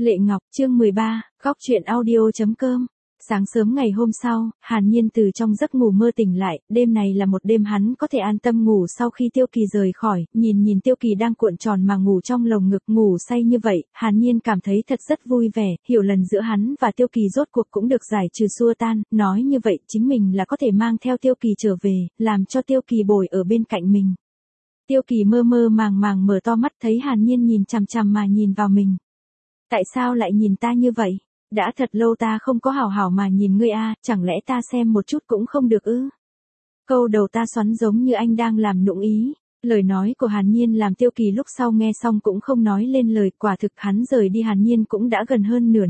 Lệ Ngọc, chương 13, góc chuyện audio.com. Sáng sớm ngày hôm sau, Hàn Nhiên từ trong giấc ngủ mơ tỉnh lại, đêm này là một đêm hắn có thể an tâm ngủ sau khi Tiêu Kỳ rời khỏi, nhìn Tiêu Kỳ đang cuộn tròn mà ngủ trong lồng ngực ngủ say như vậy, Hàn Nhiên cảm thấy thật rất vui vẻ, hiểu lần giữa hắn và Tiêu Kỳ rốt cuộc cũng được giải trừ xua tan, nói như vậy chính mình là có thể mang theo Tiêu Kỳ trở về, làm cho Tiêu Kỳ bồi ở bên cạnh mình. Tiêu Kỳ mơ mơ màng màng mở to mắt thấy Hàn Nhiên nhìn chằm chằm mà nhìn vào mình. Tại sao lại nhìn ta như vậy? Đã thật lâu ta không có hảo hảo mà nhìn ngươi a, chẳng lẽ ta xem một chút cũng không được ư? Câu đầu ta xoắn giống như anh đang làm nũng ý. Lời nói của Hàn Nhiên làm Tiêu Kỳ lúc sau nghe xong cũng không nói lên lời, quả thực hắn rời đi Hàn Nhiên cũng đã gần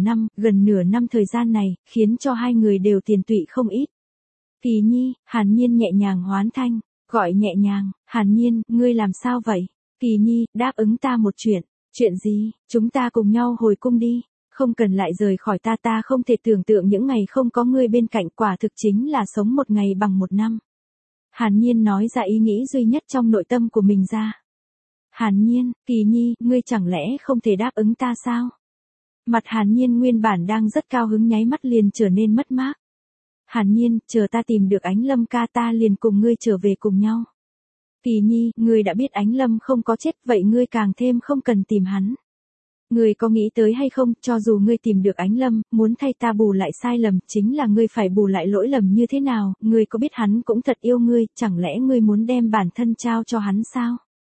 nửa năm thời gian này, khiến cho hai người đều tiền tụy không ít. Kỳ Nhi, Hàn Nhiên nhẹ nhàng hoán thanh, gọi nhẹ nhàng, Hàn Nhiên, ngươi làm sao vậy? Kỳ Nhi, đáp ứng ta một chuyện. Chuyện gì? Chúng ta cùng nhau hồi cung đi. Không cần lại rời khỏi ta không thể tưởng tượng những ngày không có ngươi bên cạnh, quả thực chính là sống một ngày bằng một năm. Hàn Nhiên nói ra ý nghĩ duy nhất trong nội tâm của mình ra. Hàn Nhiên, Kỳ Nhi, ngươi chẳng lẽ không thể đáp ứng ta sao? Mặt Hàn Nhiên nguyên bản đang rất cao hứng nháy mắt liền trở nên mất mát. Hàn Nhiên, chờ ta tìm được Ánh Lâm ca ta liền cùng ngươi trở về cùng nhau. Kỳ Nhi, ngươi đã biết Ánh Lâm không có chết, vậy ngươi càng thêm không cần tìm hắn. Ngươi có nghĩ tới hay không, cho dù ngươi tìm được Ánh Lâm, muốn thay ta bù lại sai lầm, chính là ngươi phải bù lại lỗi lầm như thế nào, ngươi có biết hắn cũng thật yêu ngươi, chẳng lẽ ngươi muốn đem bản thân trao cho hắn sao?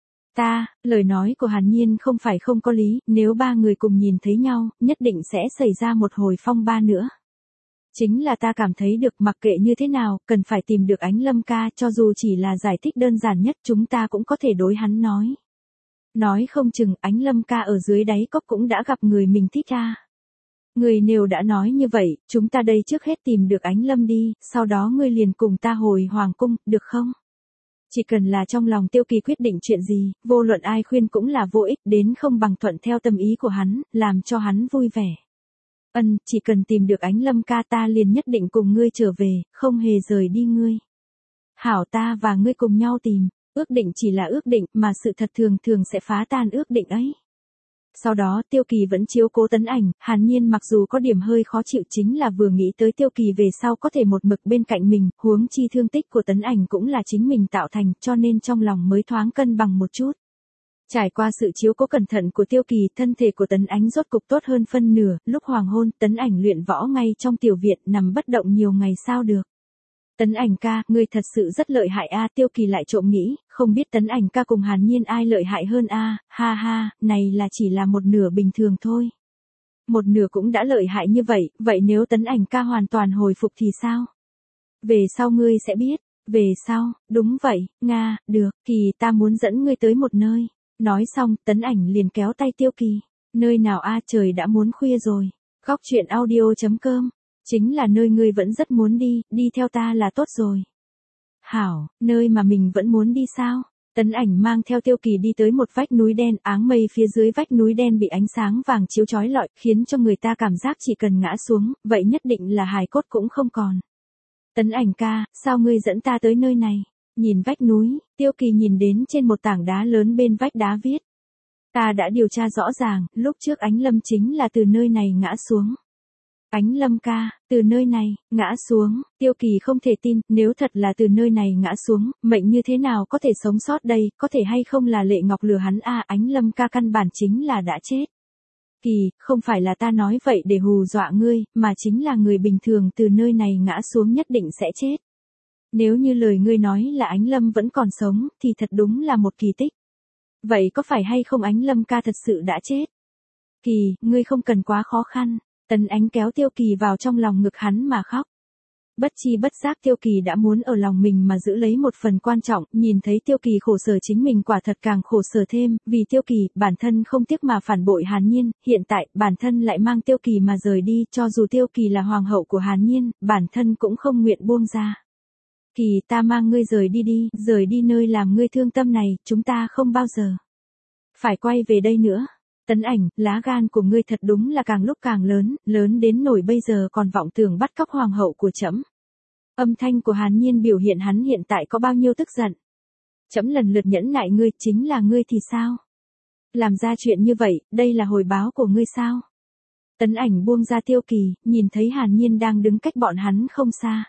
Lời nói của Hàn Nhiên không phải không có lý, nếu ba người cùng nhìn thấy nhau, nhất định sẽ xảy ra một hồi phong ba nữa. Chính là ta cảm thấy được mặc kệ như thế nào, cần phải tìm được Ánh Lâm ca, cho dù chỉ là giải thích đơn giản nhất chúng ta cũng có thể đối hắn nói. Nói không chừng Ánh Lâm ca ở dưới đáy cốc cũng đã gặp người mình thích à. Người nếu đã nói như vậy, chúng ta đây trước hết tìm được Ánh Lâm đi, sau đó ngươi liền cùng ta hồi hoàng cung, được không? Chỉ cần là trong lòng Tiêu Kỳ quyết định chuyện gì, vô luận ai khuyên cũng là vô ích, đến không bằng thuận theo tâm ý của hắn, làm cho hắn vui vẻ. Chỉ cần tìm được Ánh Lâm ca ta liền nhất định cùng ngươi trở về, không hề rời đi ngươi. Hảo, ta và ngươi cùng nhau tìm, ước định chỉ là ước định mà sự thật thường thường sẽ phá tan ước định ấy. Sau đó Tiêu Kỳ vẫn chiếu cố Tấn Ảnh, Hàn Nhiên mặc dù có điểm hơi khó chịu chính là vừa nghĩ tới Tiêu Kỳ về sau có thể một mực bên cạnh mình, huống chi thương tích của Tấn Ảnh cũng là chính mình tạo thành, cho nên trong lòng mới thoáng cân bằng một chút. Trải qua sự chiếu cố cẩn thận của Tiêu Kỳ, thân thể của Tấn Ánh rốt cục tốt hơn phân nửa, lúc hoàng hôn, Tấn Ảnh luyện võ ngay trong tiểu viện, nằm bất động nhiều ngày sao được. Tấn Ảnh ca, ngươi thật sự rất lợi hại a, Tiêu Kỳ lại trộm nghĩ, không biết Tấn Ảnh ca cùng Hàn Nhiên ai lợi hại hơn a, ha ha, này là chỉ là một nửa bình thường thôi. Một nửa cũng đã lợi hại như vậy, vậy nếu Tấn Ảnh ca hoàn toàn hồi phục thì sao? Về sau ngươi sẽ biết, về sau, đúng vậy, Nga, được, Kỳ ta muốn dẫn ngươi tới một nơi. Nói xong, Tấn Ảnh liền kéo tay Tiêu Kỳ. Nơi nào a, trời đã muốn khuya rồi. Góc chuyện audio.com. Chính là nơi ngươi vẫn rất muốn đi theo ta là tốt rồi. Hảo, nơi mà mình vẫn muốn đi sao? Tấn Ảnh mang theo Tiêu Kỳ đi tới một vách núi đen, áng mây phía dưới vách núi đen bị ánh sáng vàng chiếu chói lọi, khiến cho người ta cảm giác chỉ cần ngã xuống, vậy nhất định là hài cốt cũng không còn. Tấn Ảnh ca, sao ngươi dẫn ta tới nơi này? Nhìn vách núi, Tiêu Kỳ nhìn đến trên một tảng đá lớn bên vách đá viết. Ta đã điều tra rõ ràng, lúc trước Ánh Lâm chính là từ nơi này ngã xuống. Ánh Lâm ca, từ nơi này, ngã xuống, Tiêu Kỳ không thể tin, nếu thật là từ nơi này ngã xuống, mệnh như thế nào có thể sống sót đây, có thể hay không là Lệ Ngọc lừa hắn a, Ánh Lâm ca căn bản chính là đã chết. Kỳ, không phải là ta nói vậy để hù dọa ngươi, mà chính là người bình thường từ nơi này ngã xuống nhất định sẽ chết. Nếu như lời ngươi nói là Ánh Lâm vẫn còn sống, thì thật đúng là một kỳ tích. Vậy có phải hay không Ánh Lâm ca thật sự đã chết? Kỳ, ngươi không cần quá khó khăn. Tấn Ánh kéo Tiêu Kỳ vào trong lòng ngực hắn mà khóc. Bất chi bất giác Tiêu Kỳ đã muốn ở lòng mình mà giữ lấy một phần quan trọng, nhìn thấy Tiêu Kỳ khổ sở chính mình quả thật càng khổ sở thêm, vì Tiêu Kỳ, bản thân không tiếc mà phản bội Hàn Nhiên, hiện tại, bản thân lại mang Tiêu Kỳ mà rời đi, cho dù Tiêu Kỳ là hoàng hậu của Hàn Nhiên, bản thân cũng không nguyện buông ra. Kỳ, ta mang ngươi rời đi nơi làm ngươi thương tâm này, chúng ta không bao giờ phải quay về đây nữa. Tấn Ảnh, lá gan của ngươi thật đúng là càng lúc càng lớn đến nổi bây giờ còn vọng tưởng bắt cóc hoàng hậu của trẫm. Âm thanh của Hàn Nhiên biểu hiện hắn hiện tại có bao nhiêu tức giận. Trẫm lần lượt nhẫn nại ngươi, chính là ngươi thì sao? Làm ra chuyện như vậy, đây là hồi báo của ngươi sao? Tấn Ảnh buông ra Tiêu Kỳ, nhìn thấy Hàn Nhiên đang đứng cách bọn hắn không xa.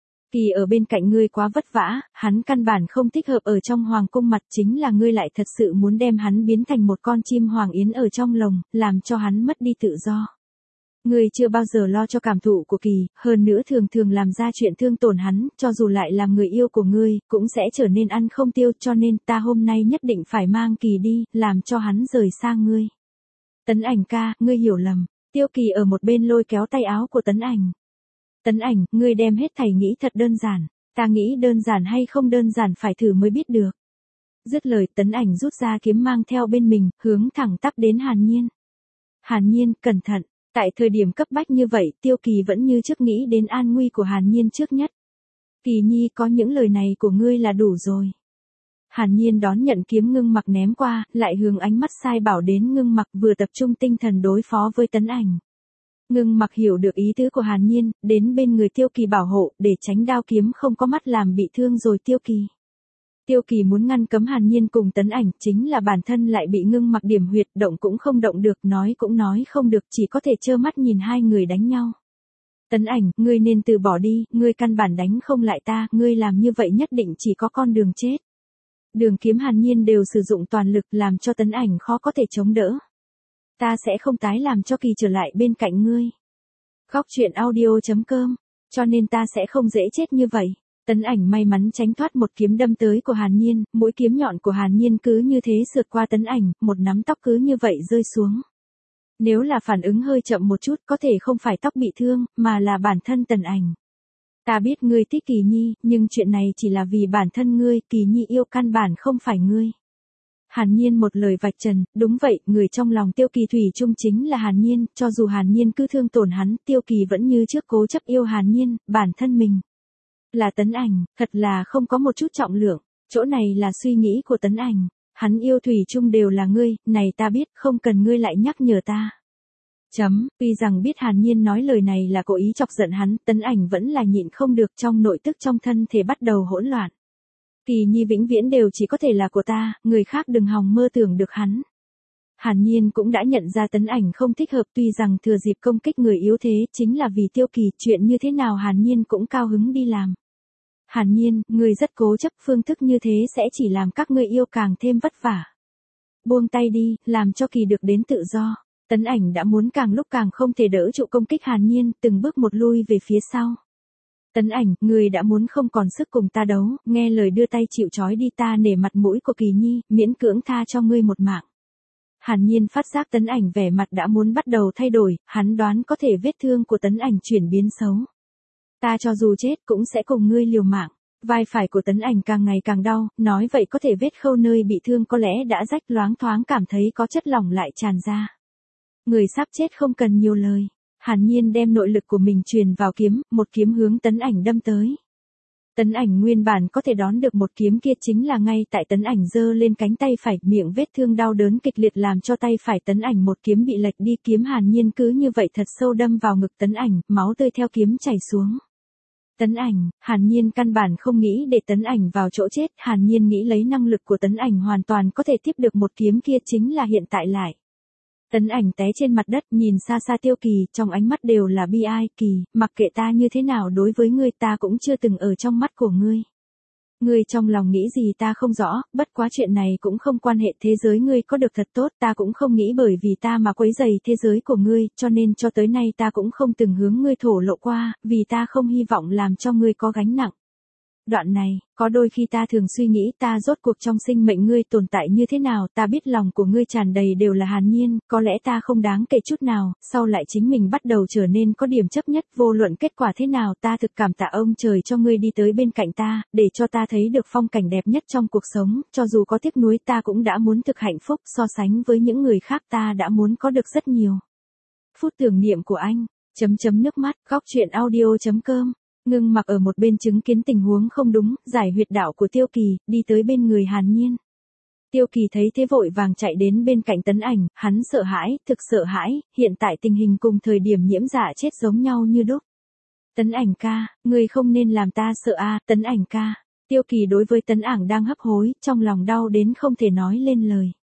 Kỳ ở bên cạnh ngươi quá vất vả, hắn căn bản không thích hợp ở trong hoàng cung mặt, chính là ngươi lại thật sự muốn đem hắn biến thành một con chim hoàng yến ở trong lồng, làm cho hắn mất đi tự do. Ngươi chưa bao giờ lo cho cảm thụ của Kỳ, hơn nữa thường thường làm ra chuyện thương tổn hắn, cho dù lại làm người yêu của ngươi, cũng sẽ trở nên ăn không tiêu, cho nên ta hôm nay nhất định phải mang Kỳ đi, làm cho hắn rời xa ngươi. Tấn Ảnh ca, ngươi hiểu lầm. Tiêu Kỳ ở một bên lôi kéo tay áo của Tấn Ảnh. Tấn Ảnh, ngươi đem hết thảy nghĩ thật đơn giản, ta nghĩ đơn giản hay không đơn giản phải thử mới biết được. Dứt lời, Tấn Ảnh rút ra kiếm mang theo bên mình, hướng thẳng tắp đến Hàn Nhiên. Hàn Nhiên, cẩn thận, tại thời điểm cấp bách như vậy, Tiêu Kỳ vẫn như trước nghĩ đến an nguy của Hàn Nhiên trước nhất. Kỳ nhi, có những lời này của ngươi là đủ rồi. Hàn Nhiên đón nhận kiếm Ngưng Mặc ném qua, lại hướng ánh mắt sai bảo đến Ngưng Mặc, vừa tập trung tinh thần đối phó với Tấn Ảnh. Ngưng Mặc hiểu được ý tứ của Hàn Nhiên, đến bên người Tiêu Kỳ bảo hộ, để tránh đao kiếm không có mắt làm bị thương rồi Tiêu Kỳ. Tiêu Kỳ muốn ngăn cấm Hàn Nhiên cùng Tấn Ảnh, chính là bản thân lại bị Ngưng Mặc điểm huyệt, động cũng không động được, nói cũng nói không được, chỉ có thể trơ mắt nhìn hai người đánh nhau. Tấn Ảnh, ngươi nên từ bỏ đi, ngươi căn bản đánh không lại ta, ngươi làm như vậy nhất định chỉ có con đường chết. Đường kiếm Hàn Nhiên đều sử dụng toàn lực, làm cho Tấn Ảnh khó có thể chống đỡ. Ta sẽ không tái làm cho Kỳ trở lại bên cạnh ngươi. Góc truyện audio.com, cho nên ta sẽ không dễ chết như vậy. Tấn Ảnh may mắn tránh thoát một kiếm đâm tới của Hàn Nhiên, mũi kiếm nhọn của Hàn Nhiên cứ như thế sượt qua Tấn Ảnh, một nắm tóc cứ như vậy rơi xuống. Nếu là phản ứng hơi chậm một chút, có thể không phải tóc bị thương, mà là bản thân Tấn Ảnh. Ta biết ngươi thích Kỳ nhi, nhưng chuyện này chỉ là vì bản thân ngươi, Kỳ nhi yêu căn bản không phải ngươi. Hàn Nhiên một lời vạch trần, đúng vậy, người trong lòng Tiêu Kỳ thủy chung chính là Hàn Nhiên, cho dù Hàn Nhiên cứ thương tổn hắn, Tiêu Kỳ vẫn như trước cố chấp yêu Hàn Nhiên, bản thân mình. Là Tấn Ảnh, thật là không có một chút trọng lượng, chỗ này là suy nghĩ của Tấn Ảnh, hắn yêu thủy chung đều là ngươi, này ta biết, không cần ngươi lại nhắc nhở ta. Tuy rằng biết Hàn Nhiên nói lời này là cố ý chọc giận hắn, Tấn Ảnh vẫn là nhịn không được, trong nội tức trong thân thể bắt đầu hỗn loạn. Kỳ nhi vĩnh viễn đều chỉ có thể là của ta, người khác đừng hòng mơ tưởng được hắn. Hàn Nhiên cũng đã nhận ra Tấn Ảnh không thích hợp, tuy rằng thừa dịp công kích người yếu thế chính là vì Tiêu Kỳ, chuyện như thế nào Hàn Nhiên cũng cao hứng đi làm. Hàn Nhiên, ngươi rất cố chấp, phương thức như thế sẽ chỉ làm các ngươi yêu càng thêm vất vả. Buông tay đi, làm cho Kỳ được đến tự do. Tấn Ảnh đã muốn càng lúc càng không thể đỡ trụ công kích Hàn Nhiên, từng bước một lui về phía sau. Tấn Ảnh, ngươi đã muốn không còn sức cùng ta đấu, nghe lời đưa tay chịu trói đi, ta nể mặt mũi của Kỳ nhi, miễn cưỡng tha cho ngươi một mạng. Hàn Nhiên phát giác Tấn Ảnh vẻ mặt đã muốn bắt đầu thay đổi, hắn đoán có thể vết thương của Tấn Ảnh chuyển biến xấu. Ta cho dù chết cũng sẽ cùng ngươi liều mạng. Vai phải của Tấn Ảnh càng ngày càng đau, nói vậy có thể vết khâu nơi bị thương có lẽ đã rách, loáng thoáng cảm thấy có chất lỏng lại tràn ra. Người sắp chết không cần nhiều lời. Hàn Nhiên đem nội lực của mình truyền vào kiếm, một kiếm hướng Tấn Ảnh đâm tới. Tấn Ảnh nguyên bản có thể đón được một kiếm kia, chính là ngay tại Tấn Ảnh giơ lên cánh tay phải, miệng vết thương đau đớn kịch liệt làm cho tay phải Tấn Ảnh một kiếm bị lệch đi, kiếm Hàn Nhiên cứ như vậy thật sâu đâm vào ngực Tấn Ảnh, máu tươi theo kiếm chảy xuống. Tấn Ảnh, Hàn Nhiên căn bản không nghĩ để Tấn Ảnh vào chỗ chết, Hàn Nhiên nghĩ lấy năng lực của Tấn Ảnh hoàn toàn có thể tiếp được một kiếm kia, chính là hiện tại lại. Tấn Ảnh té trên mặt đất, nhìn xa xa Tiêu Kỳ, trong ánh mắt đều là bi ai. Kỳ, mặc kệ ta như thế nào đối với ngươi, ta cũng chưa từng ở trong mắt của ngươi. Ngươi trong lòng nghĩ gì ta không rõ, bất quá chuyện này cũng không quan hệ, thế giới ngươi có được thật tốt, ta cũng không nghĩ bởi vì ta mà quấy rầy thế giới của ngươi, cho nên cho tới nay ta cũng không từng hướng ngươi thổ lộ qua, vì ta không hy vọng làm cho ngươi có gánh nặng. Đoạn này, có đôi khi ta thường suy nghĩ ta rốt cuộc trong sinh mệnh ngươi tồn tại như thế nào, ta biết lòng của ngươi tràn đầy đều là Hàn Nhiên, có lẽ ta không đáng kể chút nào, sau lại chính mình bắt đầu trở nên có điểm chấp nhất, vô luận kết quả thế nào ta thực cảm tạ ông trời cho ngươi đi tới bên cạnh ta, để cho ta thấy được phong cảnh đẹp nhất trong cuộc sống, cho dù có tiếc nuối ta cũng đã muốn thực hạnh phúc, so sánh với những người khác ta đã muốn có được rất nhiều. Phút tưởng niệm của anh, nước mắt, góc truyện audio.com. Ngưng Mặc ở một bên chứng kiến tình huống không đúng, giải huyệt đạo của Tiêu Kỳ, đi tới bên người Hàn Nhiên. Tiêu Kỳ thấy thế vội vàng chạy đến bên cạnh Tấn Ảnh, hắn sợ hãi, thực sợ hãi, hiện tại tình hình cùng thời điểm nhiễm dạ chết giống nhau như đúc. Tấn Ảnh ca, ngươi không nên làm ta sợ a, Tấn Ảnh ca. Tiêu Kỳ đối với Tấn Ảnh đang hấp hối, trong lòng đau đến không thể nói lên lời.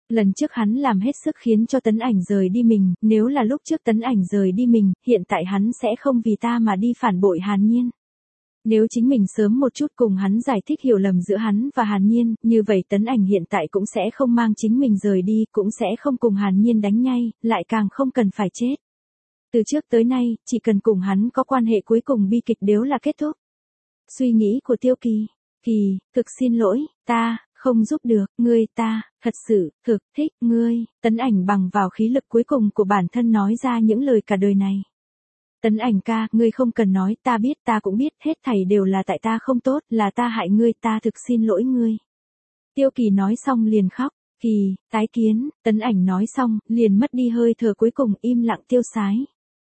Lần trước hắn làm hết sức khiến cho Tấn Ảnh rời đi mình, nếu là lúc trước Tấn Ảnh rời đi mình, hiện tại hắn sẽ không vì ta mà đi phản bội Hàn Nhiên. Nếu chính mình sớm một chút cùng hắn giải thích hiểu lầm giữa hắn và Hàn Nhiên, như vậy Tấn Ảnh hiện tại cũng sẽ không mang chính mình rời đi, cũng sẽ không cùng Hàn Nhiên đánh nhây, lại càng không cần phải chết. Từ trước tới nay, chỉ cần cùng hắn có quan hệ cuối cùng bi kịch đều là kết thúc. Suy nghĩ của Tiêu Kỳ. Kỳ, thực xin lỗi, ta không giúp được, ngươi ta, thật sự, thực thích ngươi. Tấn Ảnh bằng vào khí lực cuối cùng của bản thân nói ra những lời cả đời này. Tấn Ảnh ca, ngươi không cần nói, ta biết, ta cũng biết, hết thảy đều là tại ta không tốt, là ta hại ngươi, ta thực xin lỗi ngươi. Tiêu Kỳ nói xong liền khóc. Kỳ, tái kiến. Tấn Ảnh nói xong, liền mất đi hơi thở cuối cùng, im lặng tiêu sái.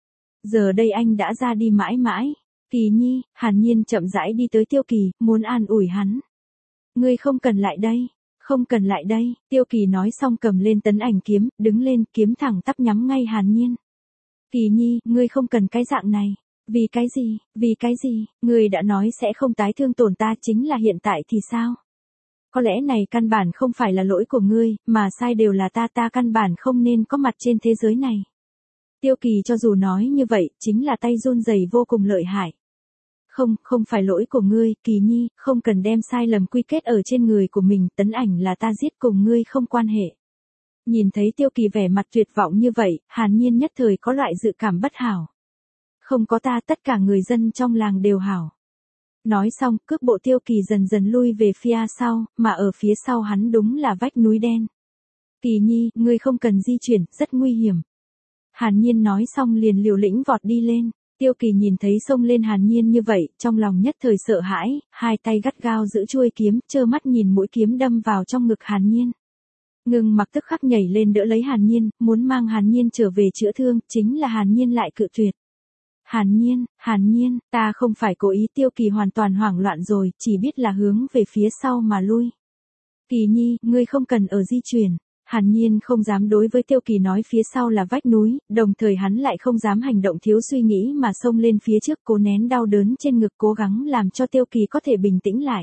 Giờ đây anh đã ra đi mãi mãi. Kỳ Nhi, Hàn Nhiên chậm rãi đi tới Tiêu Kỳ, muốn an ủi hắn. Ngươi không cần lại đây, không cần lại đây. Tiêu Kỳ nói xong cầm lên Tấn Ảnh kiếm, đứng lên, kiếm thẳng tắp nhắm ngay Hàn Nhiên. Kỳ Nhi, ngươi không cần cái dạng này. Vì cái gì, ngươi đã nói sẽ không tái thương tổn ta, chính là hiện tại thì sao? Có lẽ này căn bản không phải là lỗi của ngươi, mà sai đều là ta căn bản không nên có mặt trên thế giới này. Tiêu Kỳ cho dù nói như vậy, chính là tay run rẩy vô cùng lợi hại. Không phải lỗi của ngươi, Kỳ Nhi, không cần đem sai lầm quy kết ở trên người của mình, Tấn Ảnh là ta giết, cùng ngươi không quan hệ. Nhìn thấy Tiêu Kỳ vẻ mặt tuyệt vọng như vậy, Hàn Nhiên nhất thời có loại dự cảm bất hảo. Không có ta, tất cả người dân trong làng đều hảo. Nói xong, cước bộ Tiêu Kỳ dần dần lui về phía sau, mà ở phía sau hắn đúng là vách núi đen. Kỳ Nhi, ngươi không cần di chuyển, rất nguy hiểm. Hàn Nhiên nói xong liền liều lĩnh vọt đi lên. Tiêu Kỳ nhìn thấy xông lên Hàn Nhiên như vậy, trong lòng nhất thời sợ hãi, hai tay gắt gao giữ chuôi kiếm, trơ mắt nhìn mũi kiếm đâm vào trong ngực Hàn Nhiên. Ngưng Mặc tức khắc nhảy lên đỡ lấy Hàn Nhiên, muốn mang Hàn Nhiên trở về chữa thương, chính là Hàn Nhiên lại cự tuyệt. Hàn Nhiên, ta không phải cố ý. Tiêu Kỳ hoàn toàn hoảng loạn rồi, chỉ biết là hướng về phía sau mà lui. Kỳ Nhi, ngươi không cần ở di chuyển. Hàn Nhiên không dám đối với Tiêu Kỳ nói phía sau là vách núi, đồng thời hắn lại không dám hành động thiếu suy nghĩ mà xông lên phía trước, cố nén đau đớn trên ngực, cố gắng làm cho Tiêu Kỳ có thể bình tĩnh lại.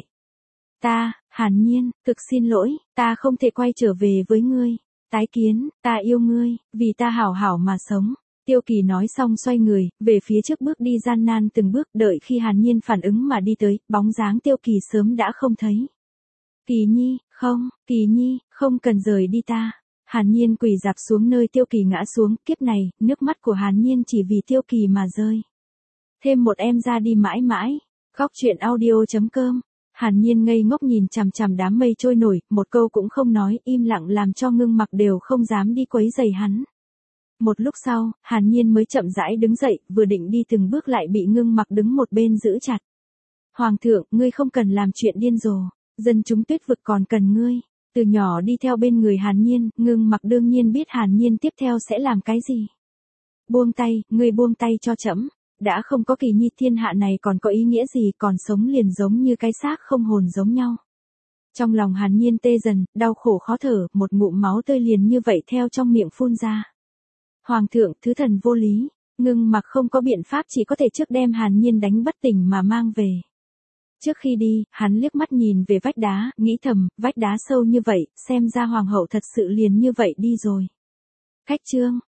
Hàn Nhiên, thực xin lỗi, ta không thể quay trở về với ngươi. Tái kiến, ta yêu ngươi, vì ta hảo hảo mà sống. Tiêu Kỳ nói xong xoay người, về phía trước bước đi gian nan từng bước, đợi khi Hàn Nhiên phản ứng mà đi tới, bóng dáng Tiêu Kỳ sớm đã không thấy. Kỳ Nhi, không cần rời đi ta. Hàn Nhiên quỳ rạp xuống nơi Tiêu Kỳ ngã xuống, kiếp này, nước mắt của Hàn Nhiên chỉ vì Tiêu Kỳ mà rơi. Thêm một em ra đi mãi mãi. Khóc chuyện audio.com. Hàn Nhiên ngây ngốc nhìn chằm chằm đám mây trôi nổi, một câu cũng không nói, im lặng làm cho Ngưng Mặc đều không dám đi quấy rầy hắn. Một lúc sau, Hàn Nhiên mới chậm rãi đứng dậy, vừa định đi từng bước lại bị Ngưng Mặc đứng một bên giữ chặt. Hoàng thượng, ngươi không cần làm chuyện điên rồ, dân chúng Tuyết vực còn cần ngươi. Từ nhỏ đi theo bên người Hàn Nhiên, Ngưng Mặc đương nhiên biết Hàn Nhiên tiếp theo sẽ làm cái gì. Buông tay, ngươi buông tay cho trẫm. Đã không có Kỳ Nhi, thiên hạ này còn có ý nghĩa gì, còn sống liền giống như cái xác không hồn giống nhau. Trong lòng Hàn Nhiên tê dần, đau khổ khó thở, một ngụm máu tươi liền như vậy theo trong miệng phun ra. Hoàng thượng, thứ thần vô lý. Ngưng Mặc không có biện pháp, chỉ có thể trước đem Hàn Nhiên đánh bất tỉnh mà mang về. Trước khi đi, hắn liếc mắt nhìn về vách đá, nghĩ thầm, vách đá sâu như vậy, xem ra hoàng hậu thật sự liền như vậy đi rồi. Khách chương.